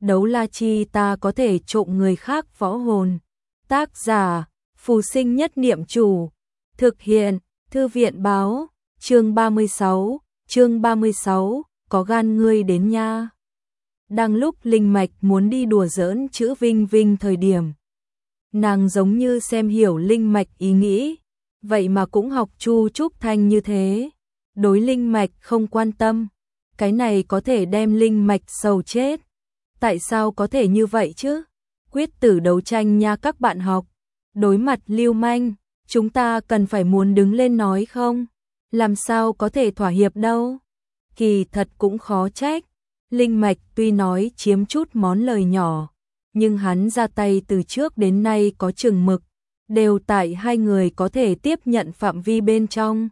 Đấu la chi ta có thể trộm người khác võ hồn. Tác giả, Phù Sinh Nhất Niệm Chủ. Thực hiện, Thư viện báo, chương 36, có gan ngươi đến nha. Đang lúc Linh Mạch muốn đi đùa giỡn chữ Vinh Vinh thời điểm. Nàng giống như xem hiểu Linh Mạch ý nghĩ, vậy mà cũng học Chu Trúc Thanh như thế. Đối Linh Mạch không quan tâm, cái này có thể đem Linh Mạch sầu chết. Tại sao có thể như vậy chứ? Quyết tử đấu tranh nha các bạn học. Đối mặt lưu manh, chúng ta cần phải muốn đứng lên nói không? Làm sao có thể thỏa hiệp đâu? Kỳ thật cũng khó trách. Linh Mạch tuy nói chiếm chút món lời nhỏ, nhưng hắn ra tay từ trước đến nay có chừng mực, đều tại hai người có thể tiếp nhận phạm vi bên trong.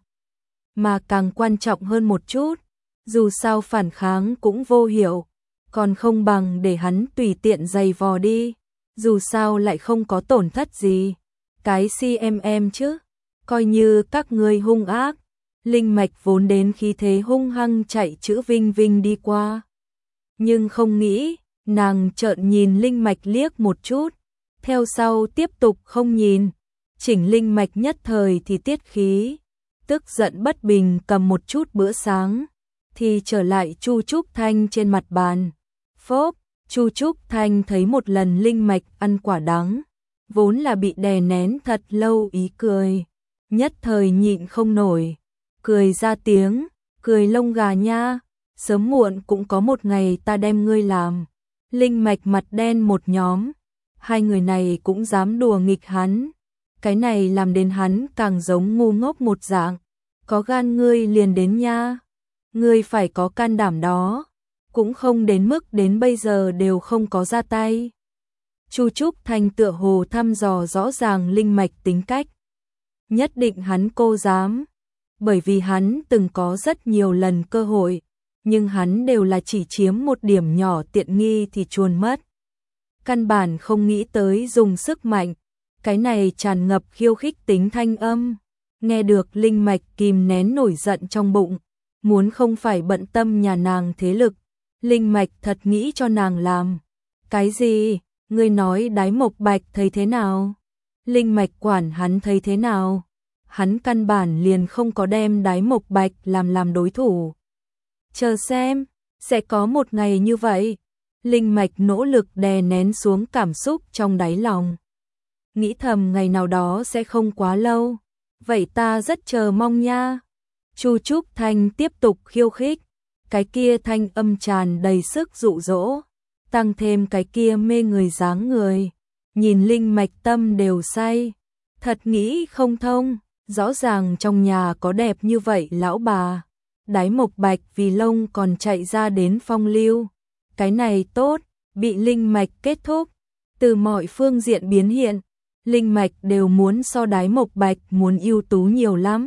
Mà càng quan trọng hơn một chút, dù sao phản kháng cũng vô hiệu, còn không bằng để hắn tùy tiện giày vò đi, dù sao lại không có tổn thất gì. Cái CMM chứ, coi như các ngươi hung ác. Linh Mạch vốn đến khí thế hung hăng chạy chữ Vinh Vinh đi qua. Nhưng không nghĩ, nàng trợn nhìn Linh Mạch liếc một chút, theo sau tiếp tục không nhìn. Chỉnh Linh Mạch nhất thời thì tiết khí, tức giận bất bình cầm một chút bữa sáng, thì trở lại Chu Trúc Thanh trên mặt bàn. Phốp, Chu Trúc Thanh thấy một lần Linh Mạch ăn quả đắng, vốn là bị đè nén thật lâu ý cười, nhất thời nhịn không nổi, cười ra tiếng, cười lông gà nha, sớm muộn cũng có một ngày ta đem ngươi làm. Linh Mạch mặt đen một nhóm, hai người này cũng dám đùa nghịch hắn, cái này làm đến hắn càng giống ngu ngốc một dạng. Có gan ngươi liền đến nha, ngươi phải có can đảm đó, cũng không đến mức đến bây giờ đều không có ra tay. Chu Trúc Thanh tựa hồ thăm dò rõ ràng Linh Mạch tính cách. Nhất định hắn cô dám, bởi vì hắn từng có rất nhiều lần cơ hội, nhưng hắn đều là chỉ chiếm một điểm nhỏ tiện nghi thì chuồn mất. Căn bản không nghĩ tới dùng sức mạnh, cái này tràn ngập khiêu khích tính thanh âm. Nghe được Linh Mạch kìm nén nổi giận trong bụng, muốn không phải bận tâm nhà nàng thế lực, Linh Mạch thật nghĩ cho nàng làm. Cái gì? Ngươi nói Đái Mộc Bạch thấy thế nào? Linh Mạch quản hắn thấy thế nào? Hắn căn bản liền không có đem Đái Mộc Bạch làm đối thủ. Chờ xem, sẽ có một ngày như vậy. Linh Mạch nỗ lực đè nén xuống cảm xúc trong đáy lòng. Nghĩ thầm ngày nào đó sẽ không quá lâu. Vậy ta rất chờ mong nha. Chu Trúc Thanh tiếp tục khiêu khích, cái kia thanh âm tràn đầy sức dụ dỗ, tăng thêm cái kia mê người dáng người, nhìn Linh Mạch tâm đều say. Thật nghĩ không thông, rõ ràng trong nhà có đẹp như vậy lão bà, Đái Mộc Bạch vì lông còn chạy ra đến phong lưu. Cái này tốt, bị Linh Mạch kết thúc, từ mọi phương diện biến hiện. Linh Mạch đều muốn so Đái Mộc Bạch muốn ưu tú nhiều lắm.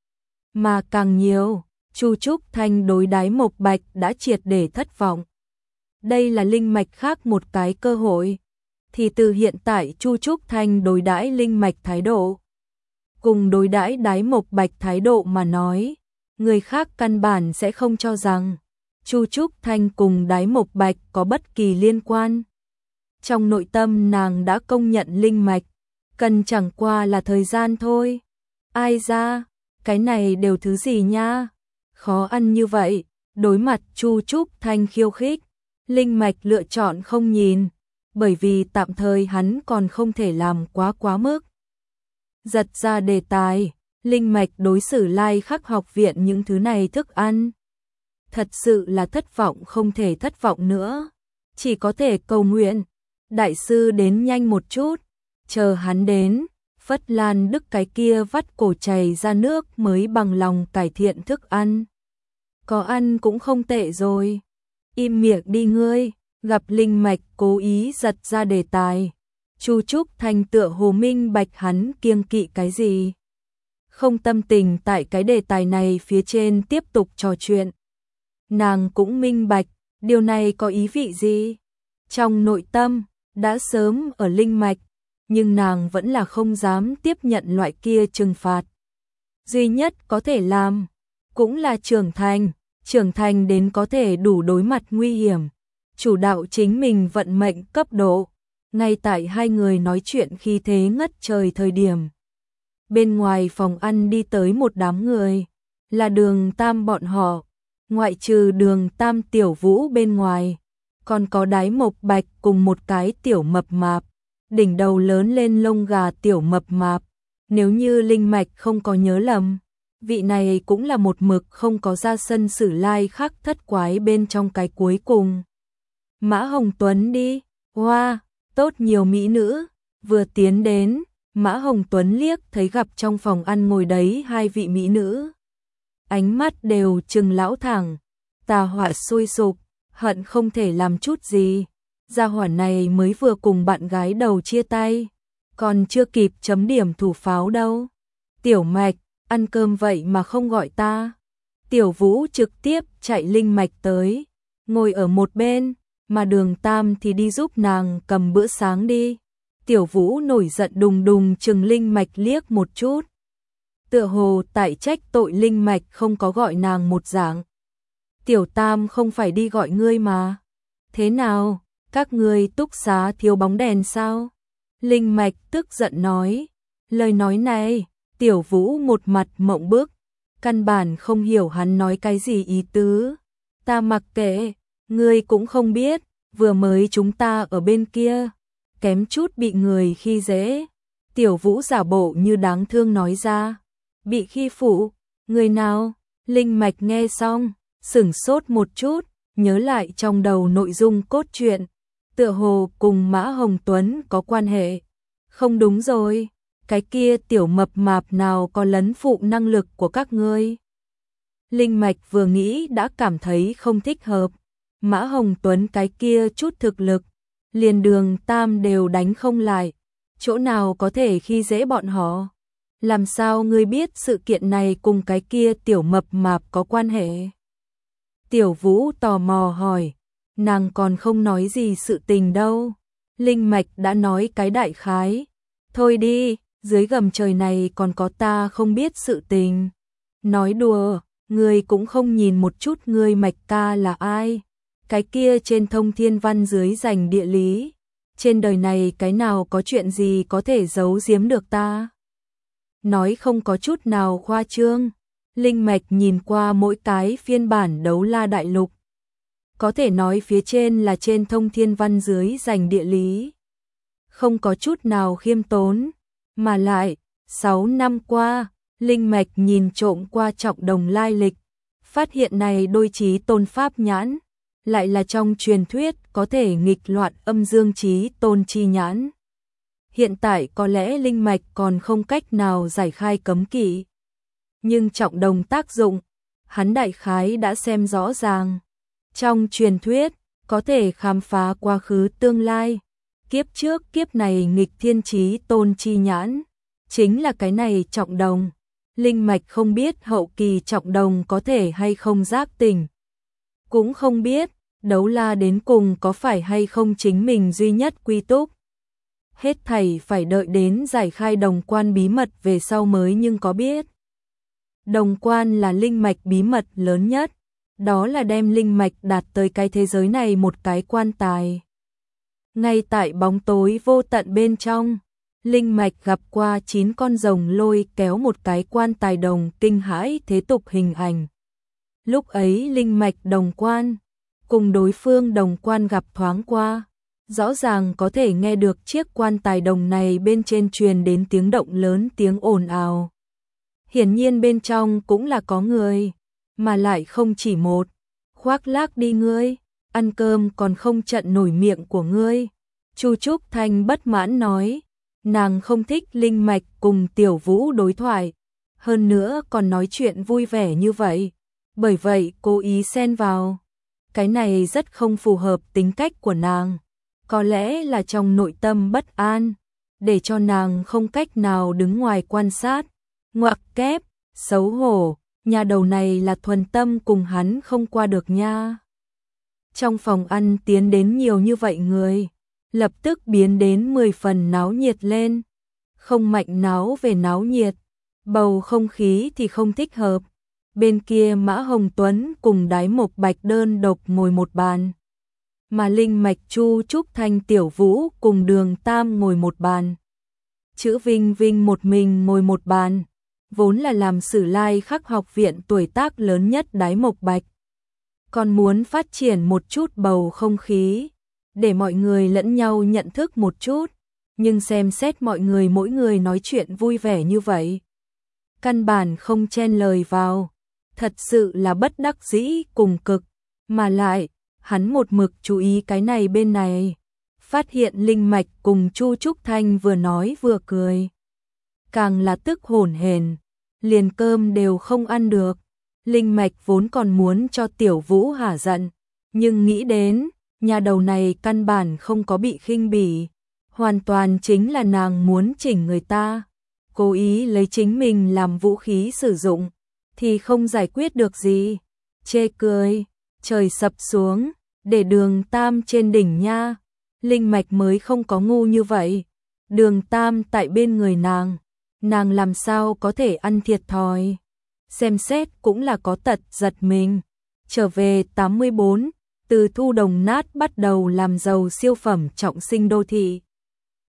Mà càng nhiều, Chu Trúc Thanh đối Đái Mộc Bạch đã triệt để thất vọng. Đây là Linh Mạch khác một cái cơ hội. Thì từ hiện tại Chu Trúc Thanh đối đãi Linh Mạch thái độ, cùng đối đãi Đái Mộc Bạch thái độ mà nói, người khác căn bản sẽ không cho rằng Chu Trúc Thanh cùng Đái Mộc Bạch có bất kỳ liên quan. Trong nội tâm nàng đã công nhận Linh Mạch, cần chẳng qua là thời gian thôi. Ai ra, cái này đều thứ gì nha? Khó ăn như vậy, đối mặt Chu Trúc Thanh khiêu khích, Linh Mạch lựa chọn không nhìn, bởi vì tạm thời hắn còn không thể làm quá mức. Giật ra đề tài, Linh Mạch đối xử Lai Khắc học viện những thứ này thức ăn. Thật sự là thất vọng không thể thất vọng nữa, chỉ có thể cầu nguyện đại sư đến nhanh một chút. Chờ hắn đến, Phất Lan Đức cái kia vắt cổ chảy ra nước mới bằng lòng cải thiện thức ăn. Có ăn cũng không tệ rồi. Im miệng đi ngươi. Gặp Linh Mạch cố ý giật ra đề tài, Chu Trúc Thanh tựa hồ minh bạch hắn kiêng kỵ cái gì. Không tâm tình tại cái đề tài này phía trên tiếp tục trò chuyện. Nàng cũng minh bạch, điều này có ý vị gì. Trong nội tâm, đã sớm ở Linh Mạch, nhưng nàng vẫn là không dám tiếp nhận loại kia trừng phạt. Duy nhất có thể làm, cũng là trưởng thành đến có thể đủ đối mặt nguy hiểm. chủ đạo chính mình vận mệnh cấp độ. Ngay tại hai người nói chuyện khí thế ngất trời thời điểm. Bên ngoài phòng ăn đi tới một đám người, là Đường Tam bọn họ, ngoại trừ Đường Tam Tiểu Vũ bên ngoài, còn có Đái Mộc Bạch cùng một cái tiểu mập mạp, đỉnh đầu lớn lên lông gà tiểu mập mạp. Nếu như Linh Mạch không có nhớ lầm, vị này cũng là một mực không có ra sân Sử Lai Khắc Thất Quái bên trong cái cuối cùng. Mã Hồng Tuấn đi, wow, tốt nhiều mỹ nữ, vừa tiến đến, Mã Hồng Tuấn liếc thấy gặp trong phòng ăn ngồi đấy hai vị mỹ nữ. Ánh mắt đều trừng lão thẳng, tà hỏa sôi sục, hận không thể làm chút gì. Gia hỏa này mới vừa cùng bạn gái đầu chia tay, còn chưa kịp chấm điểm thủ pháo đâu. Tiểu Mạch, ăn cơm vậy mà không gọi ta. Tiểu Vũ trực tiếp chạy Linh Mạch tới, ngồi ở một bên, mà Đường Tam thì đi giúp nàng cầm bữa sáng đi. Tiểu Vũ nổi giận đùng đùng chừng Linh Mạch liếc một chút. Tựa hồ tại trách tội Linh Mạch không có gọi nàng một dạng. Tiểu Tam không phải đi gọi ngươi mà. Thế nào, các ngươi túc xá thiếu bóng đèn sao? Linh Mạch tức giận nói. Lời nói này, Tiểu Vũ một mặt mộng bức, căn bản không hiểu hắn nói cái gì ý tứ. Ta mặc kệ, ngươi cũng không biết, vừa mới chúng ta ở bên kia, kém chút bị người khi dễ. Tiểu Vũ giả bộ như đáng thương nói ra. Bị khi phụ, người nào? Linh Mạch nghe xong, sửng sốt một chút, nhớ lại trong đầu nội dung cốt truyện, tựa hồ cùng Mã Hồng Tuấn có quan hệ. Không đúng rồi, cái kia tiểu mập mạp nào có lấn phụ năng lực của các ngươi. Linh Mạch vừa nghĩ đã cảm thấy không thích hợp. Mã Hồng Tuấn cái kia chút thực lực, liền Đường Tam đều đánh không lại, chỗ nào có thể khi dễ bọn họ. Làm sao ngươi biết sự kiện này cùng cái kia tiểu mập mạp có quan hệ? Tiểu Vũ tò mò hỏi, nàng còn không nói gì sự tình đâu. Linh Mạch đã nói cái đại khái. Thôi đi, dưới gầm trời này còn có ta không biết sự tình. Nói đùa, ngươi cũng không nhìn một chút ngươi Mạch ca là ai. Cái kia trên thông thiên văn dưới dành địa lý. Trên đời này cái nào có chuyện gì có thể giấu giếm được ta? Nói không có chút nào khoa trương. Linh Mạch nhìn qua mỗi cái phiên bản Đấu La Đại Lục. Có thể nói phía trên là trên thông thiên văn dưới dành địa lý. Không có chút nào khiêm tốn. Mà lại, 6 năm qua, Linh Mạch nhìn trộm qua Trọng Đồng lai lịch. Phát hiện này đôi trí tôn pháp nhãn. Lại là trong truyền thuyết có thể nghịch loạn âm dương trí tôn chi nhãn. Hiện tại có lẽ Linh Mạch còn không cách nào giải khai cấm kỵ. Nhưng Trọng Đồng tác dụng, hắn đại khái đã xem rõ ràng. Trong truyền thuyết, có thể khám phá quá khứ tương lai. Kiếp trước kiếp này nghịch thiên trí tôn chi nhãn. Chính là cái này Trọng Đồng. Linh Mạch không biết hậu kỳ Trọng Đồng có thể hay không giác tỉnh. Cũng không biết, Đấu La đến cùng có phải hay không chính mình duy nhất quy túc. Hết thảy phải đợi đến giải khai đồng quan bí mật về sau mới nhưng có biết. Đồng quan là linh mạch bí mật lớn nhất, đó là đem linh mạch đạt tới cái thế giới này một cái quan tài. Ngay tại bóng tối vô tận bên trong, linh mạch gặp qua 9 con rồng lôi kéo một cái quan tài đồng kinh hãi thế tục hình ảnh. Lúc ấy linh mạch đồng quan, cùng đối phương đồng quan gặp thoáng qua. Rõ ràng có thể nghe được chiếc quan tài đồng này bên trên truyền đến tiếng động lớn tiếng ồn ào. Hiển nhiên bên trong cũng là có người, mà lại không chỉ một. Khoác lác đi ngươi, ăn cơm còn không trận nổi miệng của ngươi. Chu Trúc Thanh bất mãn nói, nàng không thích linh mạch cùng Tiểu Vũ đối thoại, hơn nữa còn nói chuyện vui vẻ như vậy, bởi vậy cố ý xen vào. Cái này rất không phù hợp tính cách của nàng. Có lẽ là trong nội tâm bất an, để cho nàng không cách nào đứng ngoài quan sát. Ngoặc kép, xấu hổ, nhà đầu này là thuần tâm cùng hắn không qua được nha. Trong phòng ăn tiến đến nhiều như vậy người, lập tức biến đến 10 phần náo nhiệt lên. Không mạnh náo về náo nhiệt, bầu không khí thì không thích hợp. Bên kia Mã Hồng Tuấn cùng Đái Mộc Bạch đơn độc ngồi một bàn. mà Linh Mạch, Chu Trúc Thanh, Tiểu Vũ cùng Đường Tam ngồi một bàn. Chữ Vinh Vinh một mình ngồi một bàn, vốn là làm Sử Lai Khắc học viện tuổi tác lớn nhất Đái Mộc Bạch. Còn muốn phát triển một chút bầu không khí, để mọi người lẫn nhau nhận thức một chút, nhưng xem xét mọi người mỗi người nói chuyện vui vẻ như vậy, căn bản không chen lời vào, thật sự là bất đắc dĩ cùng cực, mà lại, hắn một mực chú ý cái này bên này, phát hiện Linh Mạch cùng Chu Trúc Thanh vừa nói vừa cười, càng là tức hổn hển, liền cơm đều không ăn được. Linh Mạch vốn còn muốn cho Tiểu Vũ hả giận, nhưng nghĩ đến, nhà đầu này căn bản không có bị khinh bỉ, hoàn toàn chính là nàng muốn chỉnh người ta, cố ý lấy chính mình làm vũ khí sử dụng, thì không giải quyết được gì. Chê cười, trời sập xuống, để Đường Tam trên đỉnh nha. Linh Mạch mới không có ngu như vậy. Đường Tam tại bên người nàng làm sao có thể ăn thiệt thòi. Xem xét cũng là có tật giật mình. Trở về 84, từ thu đồng nát bắt đầu làm giàu siêu phẩm trọng sinh đô thị.